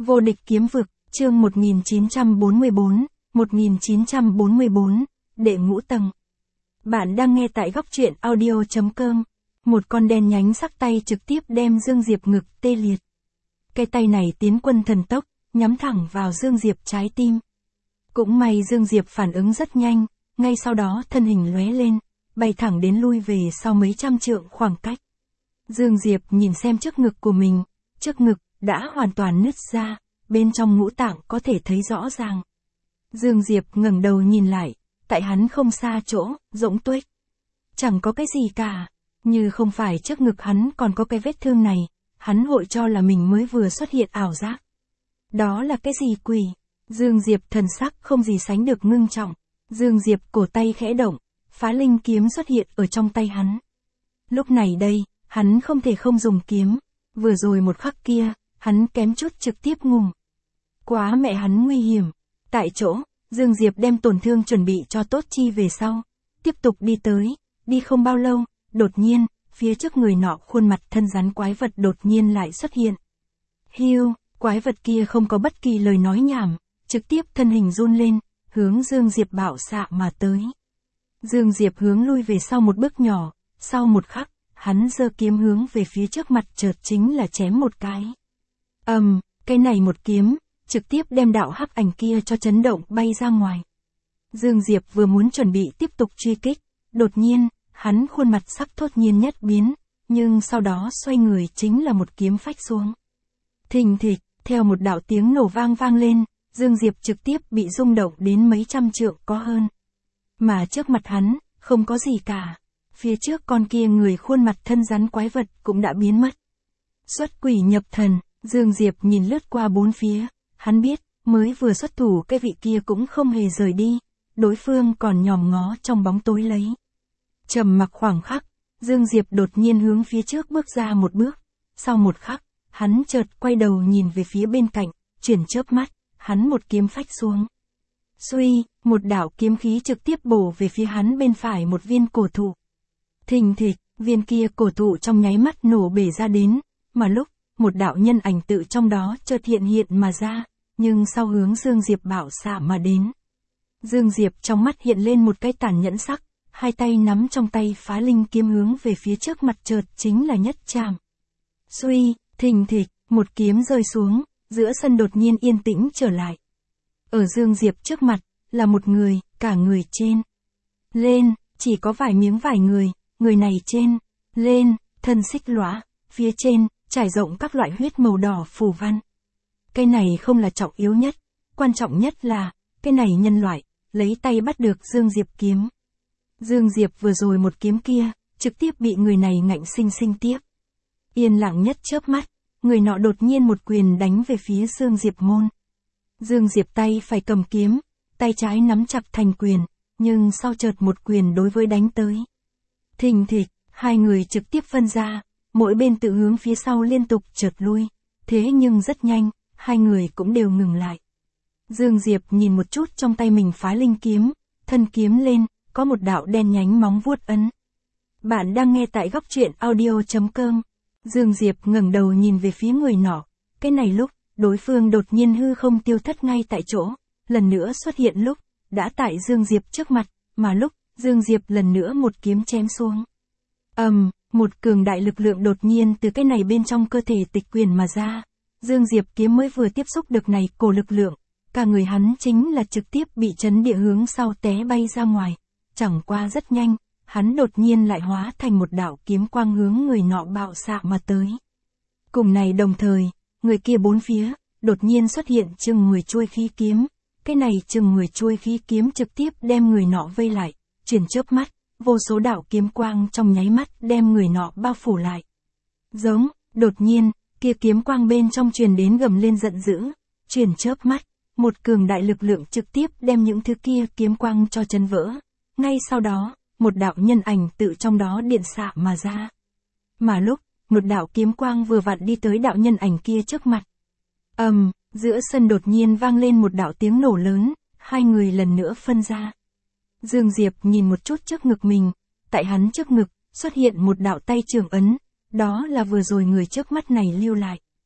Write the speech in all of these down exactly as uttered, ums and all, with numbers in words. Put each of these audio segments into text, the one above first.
Vô địch kiếm vực, chương một nghìn chín trăm bốn mươi tư, một nghìn chín trăm bốn mươi tư, đệ ngũ tầng. Bạn đang nghe tại góc truyện audio chấm com. Một con đen nhánh sắc tay trực tiếp đem Dương Diệp ngực tê liệt. Cái tay này tiến quân thần tốc, nhắm thẳng vào Dương Diệp trái tim. Cũng may Dương Diệp phản ứng rất nhanh, ngay sau đó thân hình lóe lên, bay thẳng đến lui về sau mấy trăm trượng khoảng cách. Dương Diệp nhìn xem trước ngực của mình, trước ngực đã hoàn toàn nứt ra, bên trong ngũ tạng có thể thấy rõ ràng. Dương Diệp ngẩng đầu nhìn lại, tại hắn không xa chỗ, rỗng tuếch. Chẳng có cái gì cả, như không phải trước ngực hắn còn có cái vết thương này, hắn hội cho là mình mới vừa xuất hiện ảo giác. Đó là cái gì quỷ? Dương Diệp thần sắc không gì sánh được ngưng trọng. Dương Diệp cổ tay khẽ động, phá linh kiếm xuất hiện ở trong tay hắn. Lúc này đây, hắn không thể không dùng kiếm, vừa rồi một khắc kia, hắn kém chút trực tiếp ngùng. Quá mẹ hắn nguy hiểm. Tại chỗ, Dương Diệp đem tổn thương chuẩn bị cho tốt chi về sau, tiếp tục đi tới, đi không bao lâu, đột nhiên, phía trước người nọ khuôn mặt thân rắn quái vật đột nhiên lại xuất hiện. Hiu, quái vật kia không có bất kỳ lời nói nhảm, trực tiếp thân hình run lên, hướng Dương Diệp bạo xạ mà tới. Dương Diệp hướng lui về sau một bước nhỏ, sau một khắc, hắn giơ kiếm hướng về phía trước mặt chợt chính là chém một cái. Ầm, um, cái này một kiếm, trực tiếp đem đạo hắc ảnh kia cho chấn động bay ra ngoài. Dương Diệp vừa muốn chuẩn bị tiếp tục truy kích, đột nhiên, hắn khuôn mặt sắc thốt nhiên nhất biến, nhưng sau đó xoay người chính là một kiếm phách xuống. Thình thịch, theo một đạo tiếng nổ vang vang lên, Dương Diệp trực tiếp bị rung động đến mấy trăm trượng có hơn. Mà trước mặt hắn, không có gì cả. Phía trước con kia người khuôn mặt thân rắn quái vật cũng đã biến mất. Xuất quỷ nhập thần, Dương Diệp nhìn lướt qua bốn phía, hắn biết, mới vừa xuất thủ cái vị kia cũng không hề rời đi, đối phương còn nhòm ngó trong bóng tối lấy. Trầm mặc khoảng khắc, Dương Diệp đột nhiên hướng phía trước bước ra một bước, sau một khắc, hắn chợt quay đầu nhìn về phía bên cạnh, chuyển chớp mắt, hắn một kiếm phách xuống. Suy, một đạo kiếm khí trực tiếp bổ về phía hắn bên phải một viên cổ thụ. Thình thịch, viên kia cổ thụ trong nháy mắt nổ bể ra đến, mà lúc, một đạo nhân ảnh tự trong đó chợt hiện hiện mà ra, nhưng sau hướng Dương Diệp bạo xạ mà đến. Dương Diệp trong mắt hiện lên một cái tàn nhẫn sắc, hai tay nắm trong tay phá linh kiếm hướng về phía trước mặt chợt chính là nhất chạm. Suy, thình thịch, một kiếm rơi xuống, giữa sân đột nhiên yên tĩnh trở lại. Ở Dương Diệp trước mặt, là một người, cả người trên. Lên, chỉ có vài miếng vải người, người này trên. Lên, thân xích lõa, phía trên, trải rộng các loại huyết màu đỏ phù văn. Cái này không là trọng yếu nhất, quan trọng nhất là, cái này nhân loại, lấy tay bắt được Dương Diệp kiếm. Dương Diệp vừa rồi một kiếm kia, trực tiếp bị người này ngạnh sinh sinh tiếp. Yên lặng nhất chớp mắt, người nọ đột nhiên một quyền đánh về phía Dương Diệp môn. Dương Diệp tay phải cầm kiếm, tay trái nắm chặt thành quyền, nhưng sau chợt một quyền đối với đánh tới. Thình thịch, hai người trực tiếp phân ra, mỗi bên tự hướng phía sau liên tục chợt lui, thế nhưng rất nhanh, hai người cũng đều ngừng lại. Dương Diệp nhìn một chút trong tay mình phá linh kiếm, thân kiếm lên, có một đạo đen nhánh móng vuốt ấn. Bạn đang nghe tại góc truyện audio chấm com. Dương Diệp ngẩng đầu nhìn về phía người nọ, cái này lúc, đối phương đột nhiên hư không tiêu thất ngay tại chỗ, lần nữa xuất hiện lúc, đã tại Dương Diệp trước mặt, mà lúc, Dương Diệp lần nữa một kiếm chém xuống. Ầm, um, một cường đại lực lượng đột nhiên từ cái này bên trong cơ thể tịch quyền mà ra. Dương Diệp kiếm mới vừa tiếp xúc được này cổ lực lượng, cả người hắn chính là trực tiếp bị chấn địa hướng sau té bay ra ngoài. Chẳng qua rất nhanh, hắn đột nhiên lại hóa thành một đạo kiếm quang hướng người nọ bạo xạ mà tới. Cùng này đồng thời, người kia bốn phía, đột nhiên xuất hiện chừng người chuôi khí kiếm. Cái này chừng người chuôi khí kiếm trực tiếp đem người nọ vây lại, chuyển chớp mắt, vô số đạo kiếm quang trong nháy mắt đem người nọ bao phủ lại. Giống, đột nhiên, kia kiếm quang bên trong truyền đến gầm lên giận dữ, chuyển chớp mắt, một cường đại lực lượng trực tiếp đem những thứ kia kiếm quang cho chấn vỡ. Ngay sau đó, một đạo nhân ảnh tự trong đó điện xạ mà ra. Mà lúc, một đạo kiếm quang vừa vặn đi tới đạo nhân ảnh kia trước mặt. Ầm, um, giữa sân đột nhiên vang lên một đạo tiếng nổ lớn, hai người lần nữa phân ra. Dương Diệp nhìn một chút trước ngực mình, tại hắn trước ngực, xuất hiện một đạo tay trường ấn, đó là vừa rồi người trước mắt này lưu lại.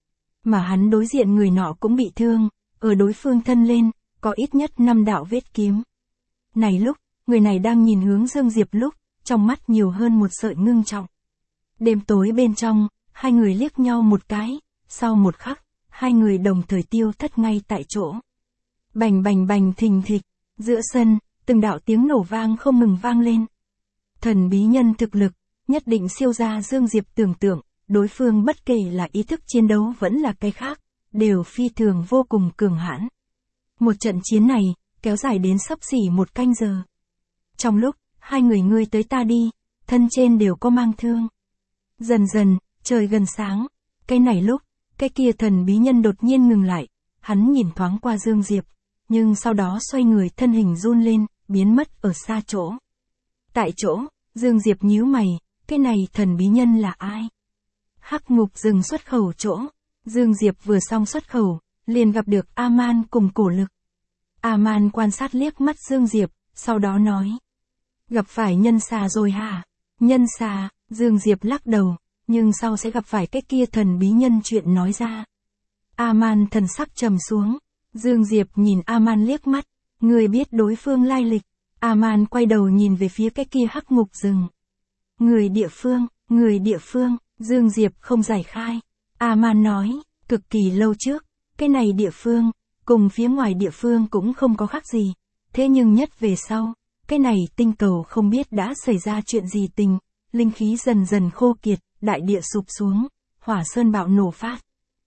mà hắn đối diện người nọ cũng bị thương, ở đối phương thân lên, có ít nhất năm đạo vết kiếm. Này lúc, người này đang nhìn hướng Dương Diệp lúc, trong mắt nhiều hơn một sợi ngưng trọng. Đêm tối bên trong, hai người liếc nhau một cái, sau một khắc, hai người đồng thời tiêu thất ngay tại chỗ. Bành bành bành thình thịch, giữa sân, từng đạo tiếng nổ vang không ngừng vang lên. Thần bí nhân thực lực, nhất định siêu ra Dương Diệp tưởng tượng, đối phương bất kể là ý thức chiến đấu vẫn là cái khác, đều phi thường vô cùng cường hãn. Một trận chiến này, kéo dài đến xấp xỉ một canh giờ. Trong lúc, hai người ngươi tới ta đi, thân trên đều có mang thương. Dần dần, trời gần sáng, cái này lúc, cái kia thần bí nhân đột nhiên ngừng lại, hắn nhìn thoáng qua Dương Diệp, nhưng sau đó xoay người thân hình run lên, biến mất ở xa chỗ. Tại chỗ, Dương Diệp nhíu mày, cái này thần bí nhân là ai? Hắc ngục rừng xuất khẩu chỗ, Dương Diệp vừa xong xuất khẩu, liền gặp được A-man cùng cổ lực. A-man quan sát liếc mắt Dương Diệp, sau đó nói. Gặp phải nhân xà rồi hả? Nhân xà, Dương Diệp lắc đầu, nhưng sau sẽ gặp phải cái kia thần bí nhân chuyện nói ra. A-man thần sắc trầm xuống, Dương Diệp nhìn A-man liếc mắt, người biết đối phương lai lịch. A-man quay đầu nhìn về phía cái kia hắc ngục rừng. Người địa phương, người địa phương, Dương Diệp không giải khai. A-man nói, cực kỳ lâu trước, cái này địa phương, cùng phía ngoài địa phương cũng không có khác gì. Thế nhưng nhất về sau, cái này tinh cầu không biết đã xảy ra chuyện gì tình, linh khí dần dần khô kiệt, đại địa sụp xuống, hỏa sơn bạo nổ phát.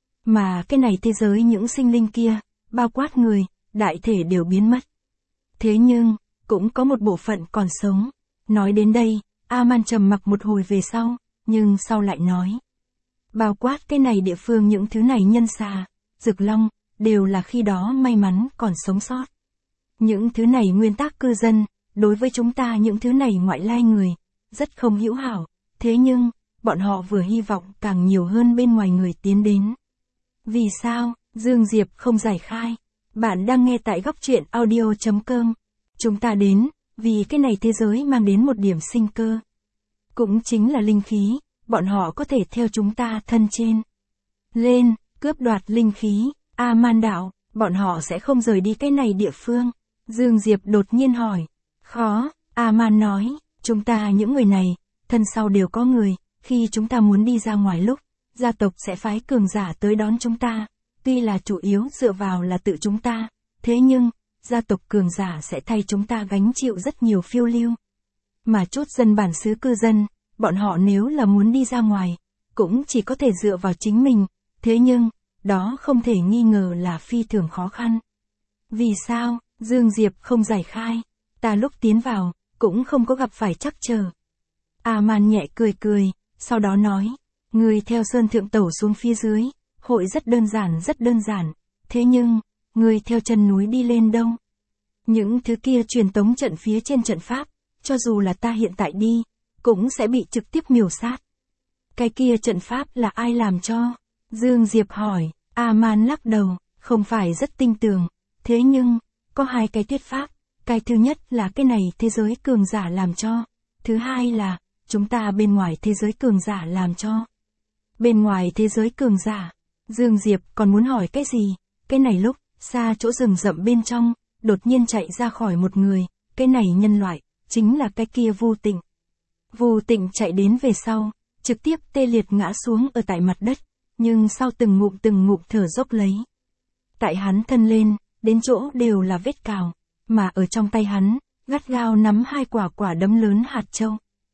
Mà cái này thế giới những sinh linh kia, bao quát người, đại thể đều biến mất. Thế nhưng, cũng có một bộ phận còn sống. Nói đến đây, A-man trầm mặc một hồi về sau, nhưng sau lại nói. Bao quát cái này địa phương những thứ này nhân xà, rực long, đều là khi đó may mắn còn sống sót. Những thứ này nguyên tắc cư dân, đối với chúng ta những thứ này ngoại lai người, rất không hữu hảo, thế nhưng, bọn họ vừa hy vọng càng nhiều hơn bên ngoài người tiến đến. Vì sao, Dương Diệp không giải khai? Bạn đang nghe tại góc truyện audio chấm com. Chúng ta đến, vì cái này thế giới mang đến một điểm sinh cơ. Cũng chính là linh khí, bọn họ có thể theo chúng ta thân trên. Lên, cướp đoạt linh khí, A-man đạo, bọn họ sẽ không rời đi cái này địa phương. Dương Diệp đột nhiên hỏi. Khó, A-man nói, chúng ta những người này, thân sau đều có người, khi chúng ta muốn đi ra ngoài lúc, gia tộc sẽ phái cường giả tới đón chúng ta. Tuy là chủ yếu dựa vào là tự chúng ta, thế nhưng, gia tộc cường giả sẽ thay chúng ta gánh chịu rất nhiều phiêu lưu. Mà chút dân bản xứ cư dân, bọn họ nếu là muốn đi ra ngoài, cũng chỉ có thể dựa vào chính mình, thế nhưng, đó không thể nghi ngờ là phi thường khó khăn. Vì sao, Dương Diệp không giải khai, ta lúc tiến vào, cũng không có gặp phải trắc trở. A-man nhẹ cười cười, sau đó nói, người theo sơn thượng tẩu xuống phía dưới, hội rất đơn giản rất đơn giản, thế nhưng, người theo chân núi đi lên đâu? Những thứ kia truyền tống trận phía trên trận pháp, cho dù là ta hiện tại đi, cũng sẽ bị trực tiếp miểu sát. Cái kia trận pháp là ai làm cho? Dương Diệp hỏi, A-man lắc đầu, không phải rất tinh tường, thế nhưng, có hai cái thuyết pháp, cái thứ nhất là cái này thế giới cường giả làm cho, thứ hai là, chúng ta bên ngoài thế giới cường giả làm cho. Bên ngoài thế giới cường giả, Dương Diệp còn muốn hỏi cái gì? Cái này lúc, xa chỗ rừng rậm bên trong, đột nhiên chạy ra khỏi một người, cái này nhân loại, chính là cái kia Vu Tịnh. Vu Tịnh chạy đến về sau, trực tiếp tê liệt ngã xuống ở tại mặt đất, nhưng sau từng ngụm từng ngụm thở dốc lấy. Tại hắn thân lên, đến chỗ đều là vết cào, mà ở trong tay hắn, gắt gao nắm hai quả quả đấm lớn hạt châu.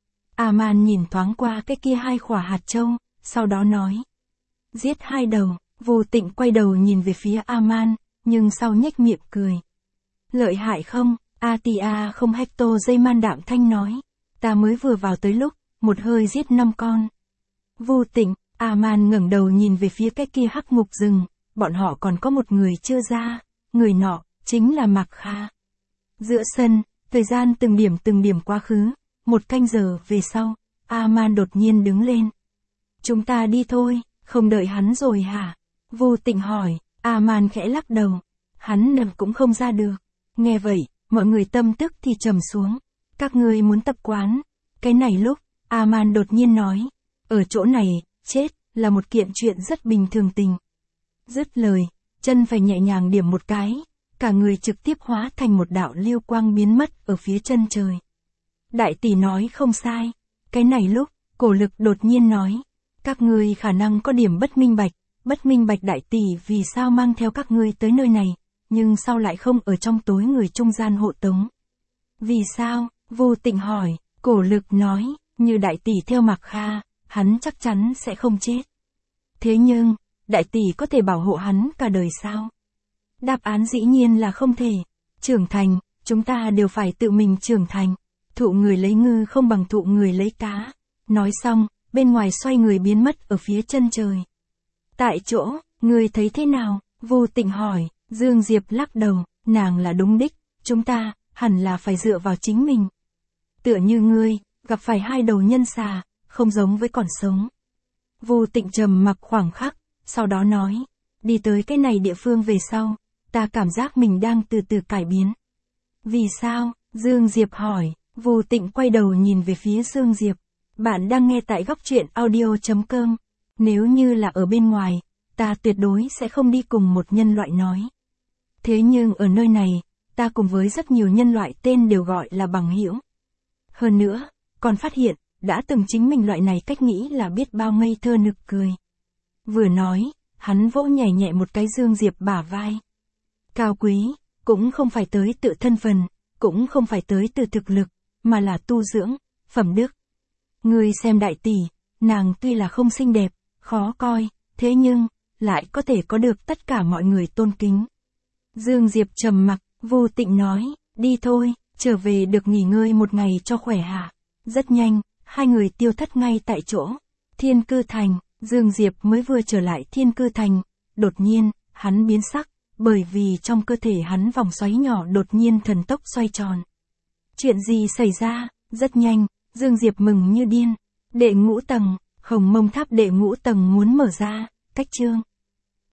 A-man nhìn thoáng qua cái kia hai quả hạt châu, sau đó nói. Giết hai đầu, Vu Tịnh quay đầu nhìn về phía A-man, nhưng sau nhếch miệng cười. Lợi hại không? A-ti-a không hecto dây man đạm thanh nói. Ta mới vừa vào tới lúc, một hơi giết năm con. Vu Tịnh, A-man ngẩng đầu nhìn về phía cái kia hắc ngục rừng, bọn họ còn có một người chưa ra, người nọ, chính là Mạc Kha. Giữa sân, thời gian từng điểm từng điểm quá khứ, một canh giờ về sau, A-man đột nhiên đứng lên. Chúng ta đi thôi, không đợi hắn rồi hả? Vu Tịnh hỏi, A-man khẽ lắc đầu, hắn nằm cũng không ra được. Nghe vậy, mọi người tâm tức thì trầm xuống. Các ngươi muốn tập quán. Cái này lúc, A-man đột nhiên nói, ở chỗ này, chết, là một kiện chuyện rất bình thường tình. Dứt lời, chân phải nhẹ nhàng điểm một cái, cả người trực tiếp hóa thành một đạo lưu quang biến mất ở phía chân trời. Đại tỷ nói không sai. Cái này lúc, Cổ Lực đột nhiên nói, các ngươi khả năng có điểm bất minh bạch, bất minh bạch đại tỷ vì sao mang theo các ngươi tới nơi này, nhưng sao lại không ở trong tối người trung gian hộ tống. Vì sao? Vô Tịnh hỏi. Cổ Lực nói, như đại tỷ theo Mạc Kha, hắn chắc chắn sẽ không chết. Thế nhưng, đại tỷ có thể bảo hộ hắn cả đời sao? Đáp án dĩ nhiên là không thể. Trưởng thành, chúng ta đều phải tự mình trưởng thành. Thụ người lấy ngư không bằng thụ người lấy cá. Nói xong, bên ngoài xoay người biến mất ở phía chân trời. Tại chỗ, ngươi thấy thế nào? Vô Tịnh hỏi. Dương Diệp lắc đầu, nàng là đúng đích, chúng ta, hẳn là phải dựa vào chính mình. Tựa như ngươi, gặp phải hai đầu nhân xà, không giống với còn sống. Vô Tịnh trầm mặc khoảng khắc, sau đó nói, đi tới cái này địa phương về sau, ta cảm giác mình đang từ từ cải biến. Vì sao? Dương Diệp hỏi. Vô Tịnh quay đầu nhìn về phía Dương Diệp. Bạn đang nghe tại góc truyện audio chấm com. Nếu như là ở bên ngoài, ta tuyệt đối sẽ không đi cùng một nhân loại nói. Thế nhưng ở nơi này, ta cùng với rất nhiều nhân loại tên đều gọi là bằng hữu. Hơn nữa, còn phát hiện, đã từng chính mình loại này cách nghĩ là biết bao ngây thơ nực cười. Vừa nói, hắn vỗ nhẹ nhẹ một cái Dương Diệp bả vai. Cao quý, cũng không phải tới tự thân phần, cũng không phải tới từ thực lực, mà là tu dưỡng, phẩm đức. Ngươi xem đại tỷ, nàng tuy là không xinh đẹp, khó coi, thế nhưng, lại có thể có được tất cả mọi người tôn kính. Dương Diệp trầm mặc, Vô Tịnh nói, đi thôi, trở về được nghỉ ngơi một ngày cho khỏe hả. Rất nhanh, hai người tiêu thất ngay tại chỗ. Thiên Cư Thành, Dương Diệp mới vừa trở lại Thiên Cư Thành, đột nhiên, hắn biến sắc, bởi vì trong cơ thể hắn vòng xoáy nhỏ đột nhiên thần tốc xoay tròn. Chuyện gì xảy ra? Rất nhanh, Dương Diệp mừng như điên. Đệ ngũ tầng, Hồng Mông Tháp đệ ngũ tầng muốn mở ra, cách chương.